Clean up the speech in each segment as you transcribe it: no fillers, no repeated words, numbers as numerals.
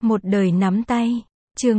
Một đời nắm tay. Chương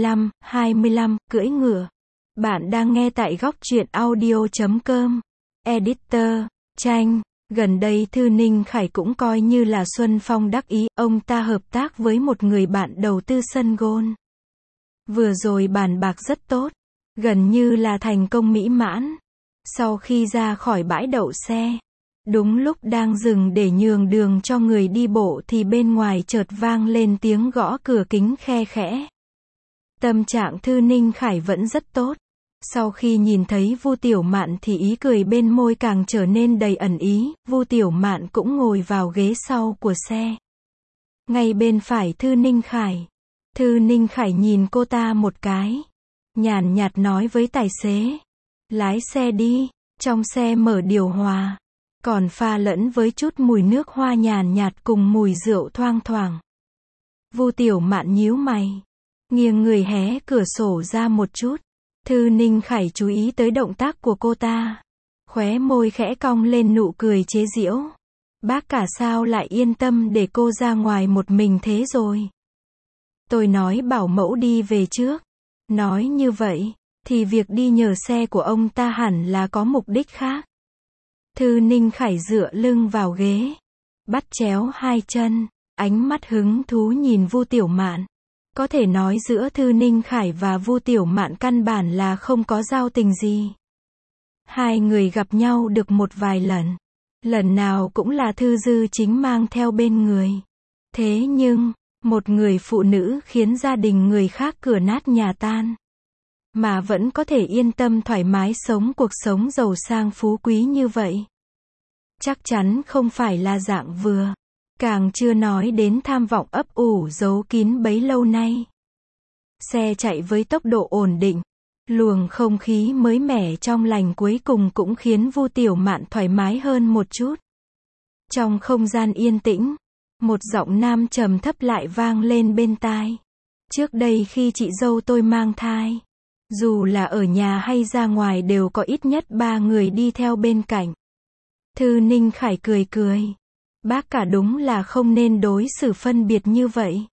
25, cưỡi ngựa. Bạn đang nghe tại góc truyện audio.com. Editor, Tranh. Gần đây Thư Ninh Khải cũng coi như là Xuân Phong đắc ý, ông ta hợp tác với một người bạn đầu tư sân golf. Vừa rồi bàn bạc rất tốt, gần như là thành công mỹ mãn. Sau khi ra khỏi bãi đậu xe, đúng lúc đang dừng để nhường đường cho người đi bộ thì bên ngoài chợt vang lên tiếng gõ cửa kính khe khẽ. Tâm trạng Thư Ninh Khải vẫn rất tốt. Sau khi nhìn thấy Vu Tiểu Mạn thì ý cười bên môi càng trở nên đầy ẩn ý. Vu Tiểu Mạn cũng ngồi vào ghế sau của xe, ngay bên phải Thư Ninh Khải. Thư Ninh Khải nhìn cô ta một cái, nhàn nhạt nói với tài xế, lái xe đi. Trong xe mở điều hòa, còn pha lẫn với chút mùi nước hoa nhàn nhạt cùng mùi rượu thoang thoảng. Vu Tiểu Mạn nhíu mày, nghiêng người hé cửa sổ ra một chút. Thư Ninh Khải chú ý tới động tác của cô ta, khóe môi khẽ cong lên nụ cười chế giễu. Bác cả sao lại yên tâm để cô ra ngoài một mình thế rồi? Tôi nói bảo mẫu đi về trước. Nói như vậy thì việc đi nhờ xe của ông ta hẳn là có mục đích khác. Thư Ninh Khải dựa lưng vào ghế, bắt chéo hai chân, ánh mắt hứng thú nhìn Vu Tiểu Mạn. Có thể nói giữa Thư Ninh Khải và Vu Tiểu Mạn căn bản là không có giao tình gì. Hai người gặp nhau được một vài lần, lần nào cũng là Thư Dư Chính mang theo bên người. Thế nhưng, một người phụ nữ khiến gia đình người khác cửa nát nhà tan, mà vẫn có thể yên tâm thoải mái sống cuộc sống giàu sang phú quý như vậy, chắc chắn không phải là dạng vừa. Càng chưa nói đến tham vọng ấp ủ giấu kín bấy lâu nay. Xe chạy với tốc độ ổn định, luồng không khí mới mẻ trong lành cuối cùng cũng khiến Vu Tiểu Mạn thoải mái hơn một chút. Trong không gian yên tĩnh, một giọng nam trầm thấp lại vang lên bên tai. Trước đây khi chị dâu tôi mang thai, dù là ở nhà hay ra ngoài đều có ít nhất 3 người đi theo bên cạnh. Thư Ninh Khải cười cười. Bác cả đúng là không nên đối xử phân biệt như vậy.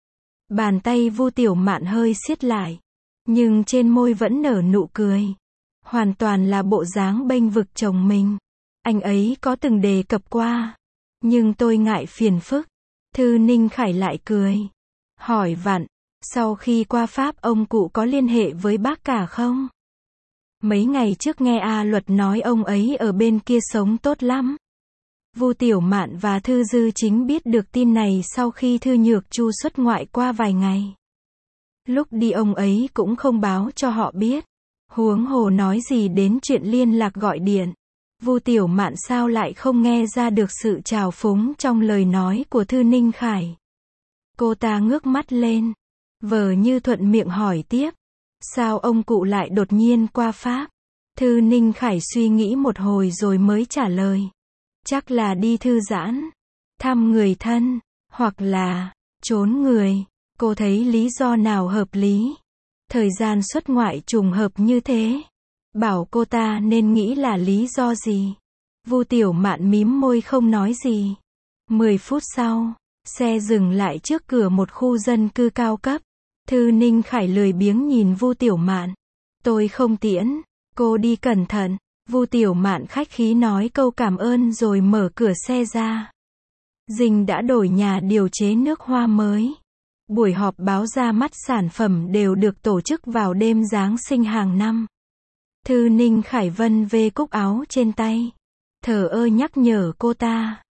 Bàn tay Vu Tiểu Mạn hơi siết lại, nhưng trên môi vẫn nở nụ cười. Hoàn toàn là bộ dáng bênh vực chồng mình. Anh ấy có từng đề cập qua, nhưng tôi ngại phiền phức. Thư Ninh Khải lại cười, hỏi vặn, sau khi qua Pháp ông cụ có liên hệ với bác cả không? Mấy ngày trước nghe A Luật nói ông ấy ở bên kia sống tốt lắm. Vu Tiểu Mạn và Thư Dư Chính biết được tin này sau khi Thư Nhược Chu xuất ngoại qua vài ngày. Lúc đi ông ấy cũng không báo cho họ biết, huống hồ nói gì đến chuyện liên lạc gọi điện. Vu Tiểu Mạn sao lại không nghe ra được sự trào phúng trong lời nói của Thư Ninh Khải. Cô ta ngước mắt lên, vờ như thuận miệng hỏi tiếp, sao ông cụ lại đột nhiên qua Pháp? Thư Ninh Khải suy nghĩ một hồi rồi mới trả lời, chắc là đi thư giãn, thăm người thân, hoặc là trốn người. Cô thấy lý do nào hợp lý? Thời gian xuất ngoại trùng hợp như thế, bảo cô ta nên nghĩ là lý do gì? Vu Tiểu Mạn mím môi không nói gì. 10 phút sau, xe dừng lại trước cửa một khu dân cư cao cấp. Thư Ninh Khải lười biếng nhìn Vu Tiểu Mạn. Tôi không tiễn, cô đi cẩn thận. Vu Tiểu Mạn khách khí nói câu cảm ơn rồi mở cửa xe ra. Dinh đã đổi nhà điều chế nước hoa mới. Buổi họp báo ra mắt sản phẩm đều được tổ chức vào đêm Giáng sinh hàng năm. Thư Ninh Khải vân vê cúc áo trên tay, thờ ơ nhắc nhở cô ta.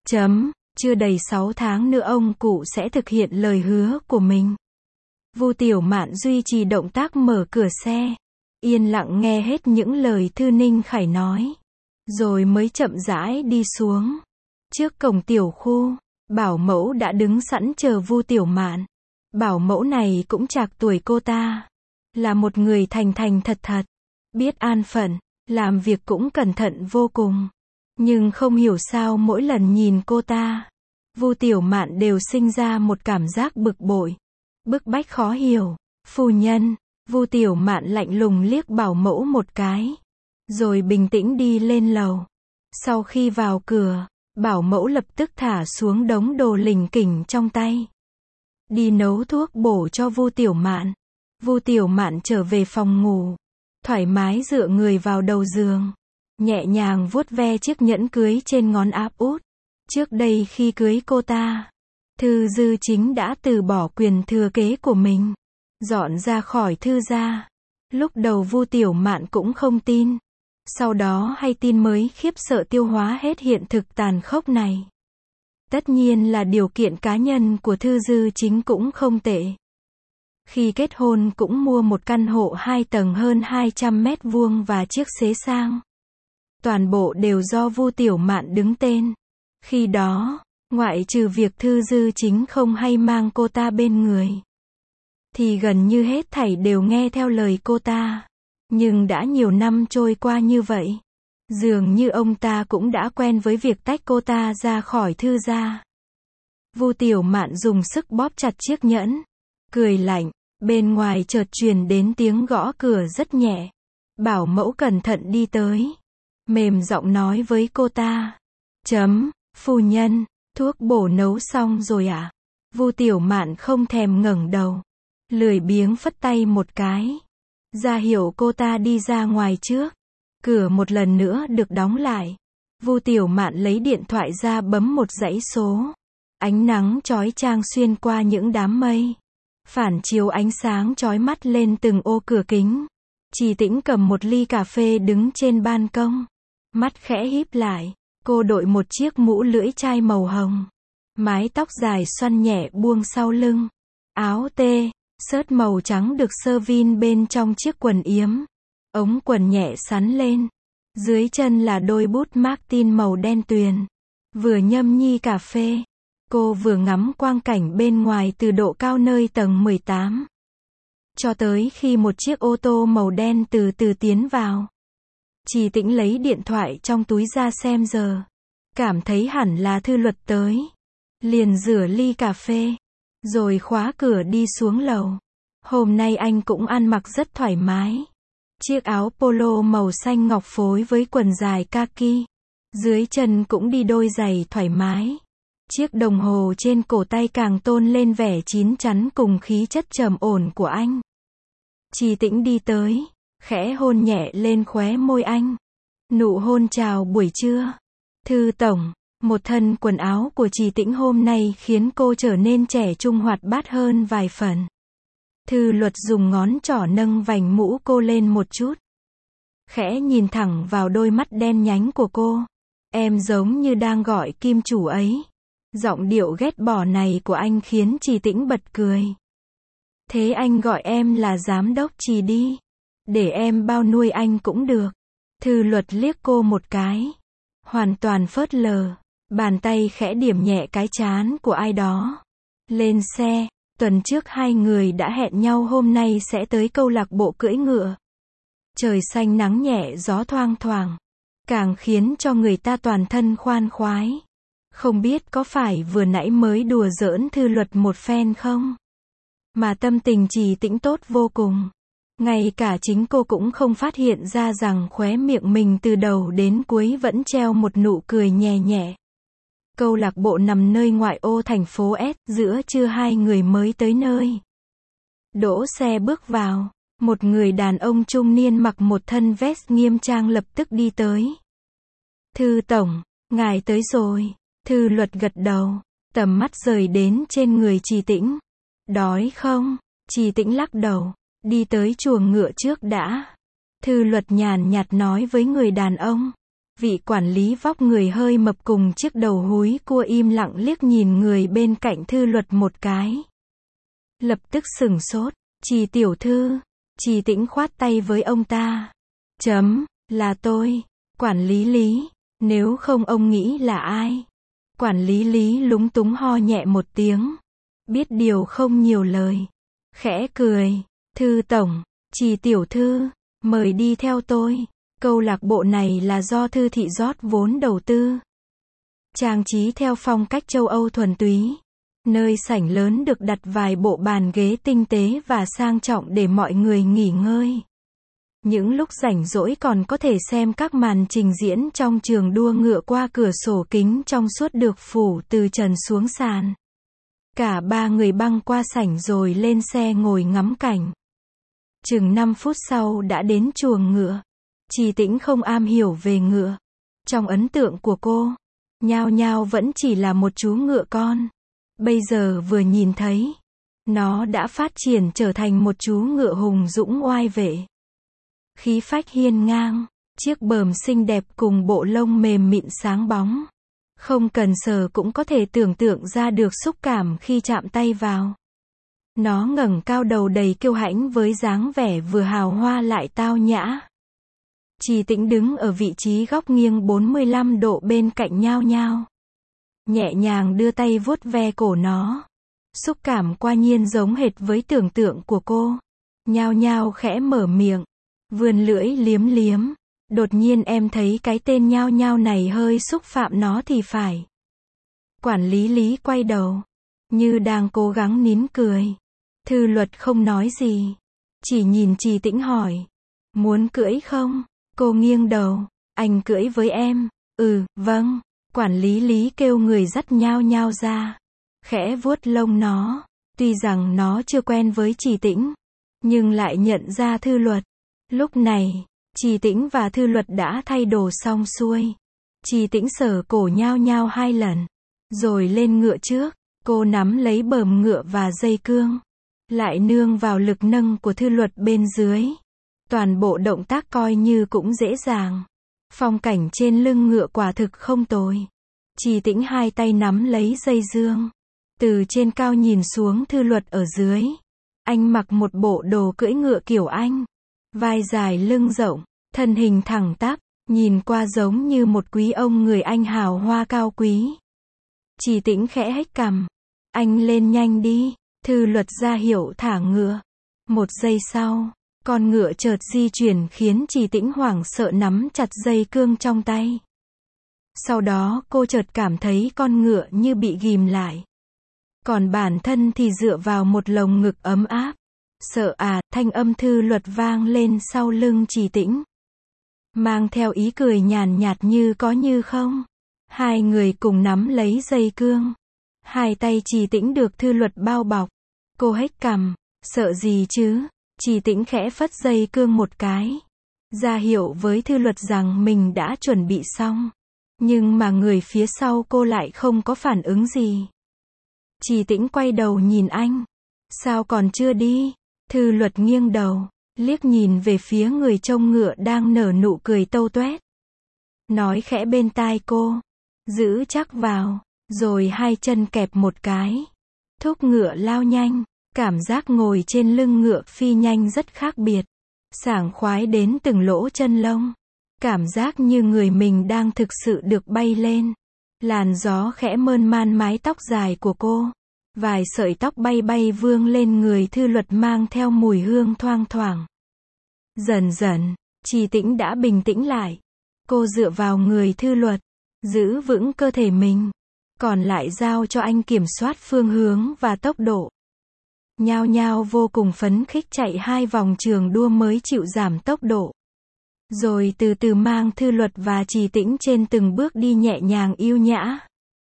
Chưa đầy 6 tháng nữa ông cụ sẽ thực hiện lời hứa của mình. Vu Tiểu Mạn duy trì động tác mở cửa xe, yên lặng nghe hết những lời Thư Ninh Khải nói, rồi mới chậm rãi đi xuống. Trước cổng tiểu khu, bảo mẫu đã đứng sẵn chờ Vu Tiểu Mạn. Bảo mẫu này cũng trạc tuổi cô ta, là một người thành thành thật thật, biết an phận, làm việc cũng cẩn thận vô cùng. Nhưng không hiểu sao mỗi lần nhìn cô ta, Vu Tiểu Mạn đều sinh ra một cảm giác bực bội, bức bách khó hiểu. Phu nhân. Vu Tiểu Mạn lạnh lùng liếc bảo mẫu một cái, rồi bình tĩnh đi lên lầu. Sau khi vào cửa, bảo mẫu lập tức thả xuống đống đồ lỉnh kỉnh trong tay. đi nấu thuốc bổ cho Vu Tiểu Mạn. Vu Tiểu Mạn trở về phòng ngủ, thoải mái dựa người vào đầu giường, nhẹ nhàng vuốt ve chiếc nhẫn cưới trên ngón áp út. Trước đây khi cưới cô ta, Thư Dư Chính đã từ bỏ quyền thừa kế của mình, dọn ra khỏi Thư gia. Lúc đầu Vu Tiểu Mạn cũng không tin, sau đó hay tin mới khiếp sợ tiêu hóa hết hiện thực tàn khốc này. Tất nhiên là điều kiện cá nhân của Thư Dư Chính cũng không tệ. Khi kết hôn cũng mua một căn hộ 2 tầng hơn 200 mét vuông và chiếc xế sang. Toàn bộ đều do Vu Tiểu Mạn đứng tên. Khi đó, ngoại trừ việc Thư Dư Chính không hay mang cô ta bên người, thì gần như hết thảy đều nghe theo lời cô ta. Nhưng đã nhiều năm trôi qua như vậy, dường như ông ta cũng đã quen với việc tách cô ta ra khỏi Thư gia. Vu Tiểu Mạn dùng sức bóp chặt chiếc nhẫn, cười lạnh. Bên ngoài chợt truyền đến tiếng gõ cửa rất nhẹ. Bảo mẫu cẩn thận đi tới, mềm giọng nói với cô ta. Phu nhân, thuốc bổ nấu xong rồi à? Vu Tiểu Mạn không thèm ngẩng đầu, lười biếng phất tay một cái, ra hiệu cô ta đi ra ngoài trước. Cửa một lần nữa được đóng lại. Vu Tiểu Mạn lấy điện thoại ra bấm một dãy số. Ánh nắng chói chang xuyên qua những đám mây, phản chiếu ánh sáng chói mắt lên từng ô cửa kính. Trì Tĩnh cầm một ly cà phê đứng trên ban công, mắt khẽ híp lại. Cô đội một chiếc mũ lưỡi chai màu hồng, mái tóc dài xoăn nhẹ buông sau lưng, áo tê, xớt màu trắng được sơ vin bên trong chiếc quần yếm, ống quần nhẹ sắn lên, dưới chân là đôi bút Martin màu đen tuyền. Vừa nhâm nhi cà phê, cô vừa ngắm quang cảnh bên ngoài từ độ cao nơi tầng 18. Cho tới khi một chiếc ô tô màu đen từ từ tiến vào. Trì Tĩnh lấy điện thoại trong túi ra xem giờ. Cảm thấy hẳn là Thư Luật tới. Liền rửa ly cà phê, rồi khóa cửa đi xuống lầu. Hôm nay anh cũng ăn mặc rất thoải mái. Chiếc áo polo màu xanh ngọc phối với quần dài kaki. Dưới chân cũng đi đôi giày thoải mái. Chiếc đồng hồ trên cổ tay càng tôn lên vẻ chín chắn cùng khí chất trầm ổn của anh. Trì Tĩnh đi tới, khẽ hôn nhẹ lên khóe môi anh. Nụ hôn chào buổi trưa. Thư tổng, một thân quần áo của Trì Tĩnh hôm nay khiến cô trở nên trẻ trung hoạt bát hơn vài phần. Thư Luật dùng ngón trỏ nâng vành mũ cô lên một chút. Khẽ nhìn thẳng vào đôi mắt đen nhánh của cô. Em giống như đang gọi kim chủ ấy. Giọng điệu ghét bỏ này của anh khiến Trì Tĩnh bật cười. Thế anh gọi em là giám đốc Trì đi. Để em bao nuôi anh cũng được. Thư Luật liếc cô một cái. Hoàn toàn phớt lờ. Bàn tay khẽ điểm nhẹ cái trán của ai đó. Lên xe. Tuần trước hai người đã hẹn nhau hôm nay sẽ tới câu lạc bộ cưỡi ngựa. Trời xanh nắng nhẹ gió thoang thoảng. Càng khiến cho người ta toàn thân khoan khoái. Không biết có phải vừa nãy mới đùa giỡn Thư Luật một phen không? Mà tâm tình Trì Tĩnh tốt vô cùng. Ngay cả chính cô cũng không phát hiện ra rằng khóe miệng mình từ đầu đến cuối vẫn treo một nụ cười nhẹ nhẹ. Câu lạc bộ nằm nơi ngoại ô thành phố S, giữa trưa hai người mới tới nơi. Đỗ xe bước vào, một người đàn ông trung niên mặc một thân vest nghiêm trang lập tức đi tới. Thư tổng, ngài tới rồi. Thư Luật gật đầu, tầm mắt rời đến trên người Trì Tĩnh. Đói không? Trì Tĩnh lắc đầu, đi tới chuồng ngựa trước đã. Thư Luật nhàn nhạt nói với người đàn ông. Vị quản lý vóc người hơi mập cùng chiếc đầu húi cua im lặng liếc nhìn người bên cạnh Thư Luật một cái. Lập tức sửng sốt. Trì tiểu thư. Trì Tĩnh khoát tay với ông ta. Là tôi, quản lý Lý. Nếu không ông nghĩ là ai? Quản lý Lý lúng túng ho nhẹ một tiếng. Biết điều không nhiều lời. Khẽ cười. Thư tổng, Trì tiểu thư, mời đi theo tôi. Câu lạc bộ này là do Thư thị rót vốn đầu tư. Trang trí theo phong cách châu Âu thuần túy. Nơi sảnh lớn được đặt vài bộ bàn ghế tinh tế và sang trọng để mọi người nghỉ ngơi. Những lúc rảnh rỗi còn có thể xem các màn trình diễn trong trường đua ngựa qua cửa sổ kính trong suốt được phủ từ trần xuống sàn. Cả ba người băng qua sảnh rồi lên xe ngồi ngắm cảnh. Chừng 5 phút sau đã đến chuồng ngựa. Trì Tĩnh không am hiểu về ngựa. Trong ấn tượng của cô, Nhao Nhao vẫn chỉ là một chú ngựa con. Bây giờ vừa nhìn thấy, nó đã phát triển trở thành một chú ngựa hùng dũng oai vệ. Khí phách hiên ngang, chiếc bờm xinh đẹp cùng bộ lông mềm mịn sáng bóng. Không cần sờ cũng có thể tưởng tượng ra được xúc cảm khi chạm tay vào. Nó ngẩng cao đầu đầy kiêu hãnh với dáng vẻ vừa hào hoa lại tao nhã. Trì Tĩnh đứng ở vị trí góc nghiêng 45 độ bên cạnh Nhao Nhao. Nhẹ nhàng đưa tay vuốt ve cổ nó. Xúc cảm quả nhiên giống hệt với tưởng tượng của cô. Nhao Nhao khẽ mở miệng, vươn lưỡi liếm liếm. Đột nhiên em thấy cái tên Nhao Nhao này hơi xúc phạm nó thì phải. Quản lý Lý quay đầu, như đang cố gắng nín cười. Thư Luật không nói gì, chỉ nhìn Trì Tĩnh hỏi, muốn cưỡi không? Cô nghiêng đầu, anh cưỡi với em. Vâng. Quản lý Lý kêu người dắt Nhao Nhao ra, khẽ vuốt lông nó. Tuy rằng nó chưa quen với Trì Tĩnh, nhưng lại nhận ra Thư Luật. Lúc này, Trì Tĩnh và Thư Luật đã thay đồ xong xuôi. Trì Tĩnh sờ cổ Nhao Nhao 2 lần, rồi lên ngựa trước. Cô nắm lấy bờm ngựa và dây cương, lại nương vào lực nâng của Thư Luật bên dưới. Toàn bộ động tác coi như cũng dễ dàng. Phong cảnh trên lưng ngựa quả thực không tồi. Trì Tĩnh 2 tay nắm lấy dây dương, từ trên cao nhìn xuống Thư Luật ở dưới. Anh mặc một bộ đồ cưỡi ngựa kiểu Anh, vai dài lưng rộng, thân hình thẳng tắp, nhìn qua giống như một quý ông người Anh hào hoa cao quý. Trì Tĩnh khẽ hếch cằm, anh lên nhanh đi. Thư Luật ra hiệu thả ngựa. Một giây sau, con ngựa chợt di chuyển khiến Trì Tĩnh hoảng sợ nắm chặt dây cương trong tay. Sau đó cô chợt cảm thấy con ngựa như bị ghìm lại. Còn bản thân thì dựa vào một lồng ngực ấm áp. Sợ à, thanh âm Thư Luật vang lên sau lưng Trì Tĩnh, mang theo ý cười nhàn nhạt như có như không. Hai người cùng nắm lấy dây cương. Hai tay Trì Tĩnh được Thư Luật bao bọc. Cô hếch cằm, sợ gì chứ? Trì Tĩnh khẽ phất dây cương một cái, ra hiệu với Thư Luật rằng mình đã chuẩn bị xong. Nhưng mà người phía sau cô lại không có phản ứng gì. Trì Tĩnh quay đầu nhìn anh. Sao còn chưa đi? Thư Luật nghiêng đầu, liếc nhìn về phía người trông ngựa đang nở nụ cười tâu tuét. Nói khẽ bên tai cô, giữ chắc vào, rồi 2 chân kẹp một cái. Thúc ngựa lao nhanh, cảm giác ngồi trên lưng ngựa phi nhanh rất khác biệt. Sảng khoái đến từng lỗ chân lông. Cảm giác như người mình đang thực sự được bay lên. Làn gió khẽ mơn man mái tóc dài của cô. Vài sợi tóc bay bay vương lên người Thư Luật mang theo mùi hương thoang thoảng. Dần dần, Trì Tĩnh đã bình tĩnh lại. Cô dựa vào người Thư Luật, giữ vững cơ thể mình, còn lại giao cho anh kiểm soát phương hướng và tốc độ. Nhao Nhao vô cùng phấn khích chạy 2 vòng trường đua mới chịu giảm tốc độ. Rồi từ từ mang Thư Luật và Trì Tĩnh trên từng bước đi nhẹ nhàng yêu nhã.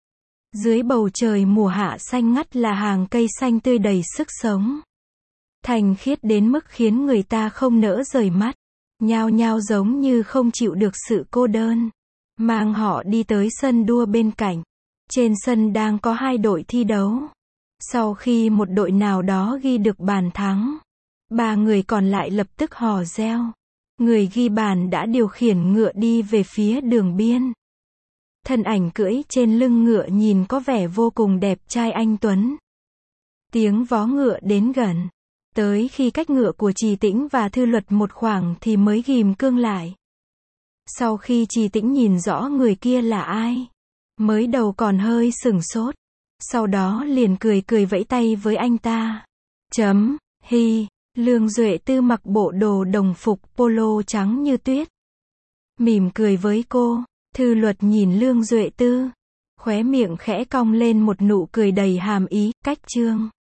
Dưới bầu trời mùa hạ xanh ngắt là hàng cây xanh tươi đầy sức sống. Thanh khiết đến mức khiến người ta không nỡ rời mắt. Nhao Nhao giống như không chịu được sự cô đơn, mang họ đi tới sân đua bên cạnh. Trên sân đang có 2 đội thi đấu. Sau khi một đội nào đó ghi được bàn thắng, 3 người còn lại lập tức hò reo. Người ghi bàn đã điều khiển ngựa đi về phía đường biên. Thân ảnh cưỡi trên lưng ngựa nhìn có vẻ vô cùng đẹp trai anh tuấn. Tiếng vó ngựa đến gần. Tới khi cách ngựa của Trì Tĩnh và Thư Luật một khoảng thì mới ghim cương lại. Sau khi Trì Tĩnh nhìn rõ người kia là ai, mới đầu còn hơi sửng sốt. Sau đó liền cười cười vẫy tay với anh ta. Hi, Lương Duệ Tư mặc bộ đồ đồng phục polo trắng như tuyết, mỉm cười với cô. Thư Luật nhìn Lương Duệ Tư, khóe miệng khẽ cong lên một nụ cười đầy hàm ý. Cách chương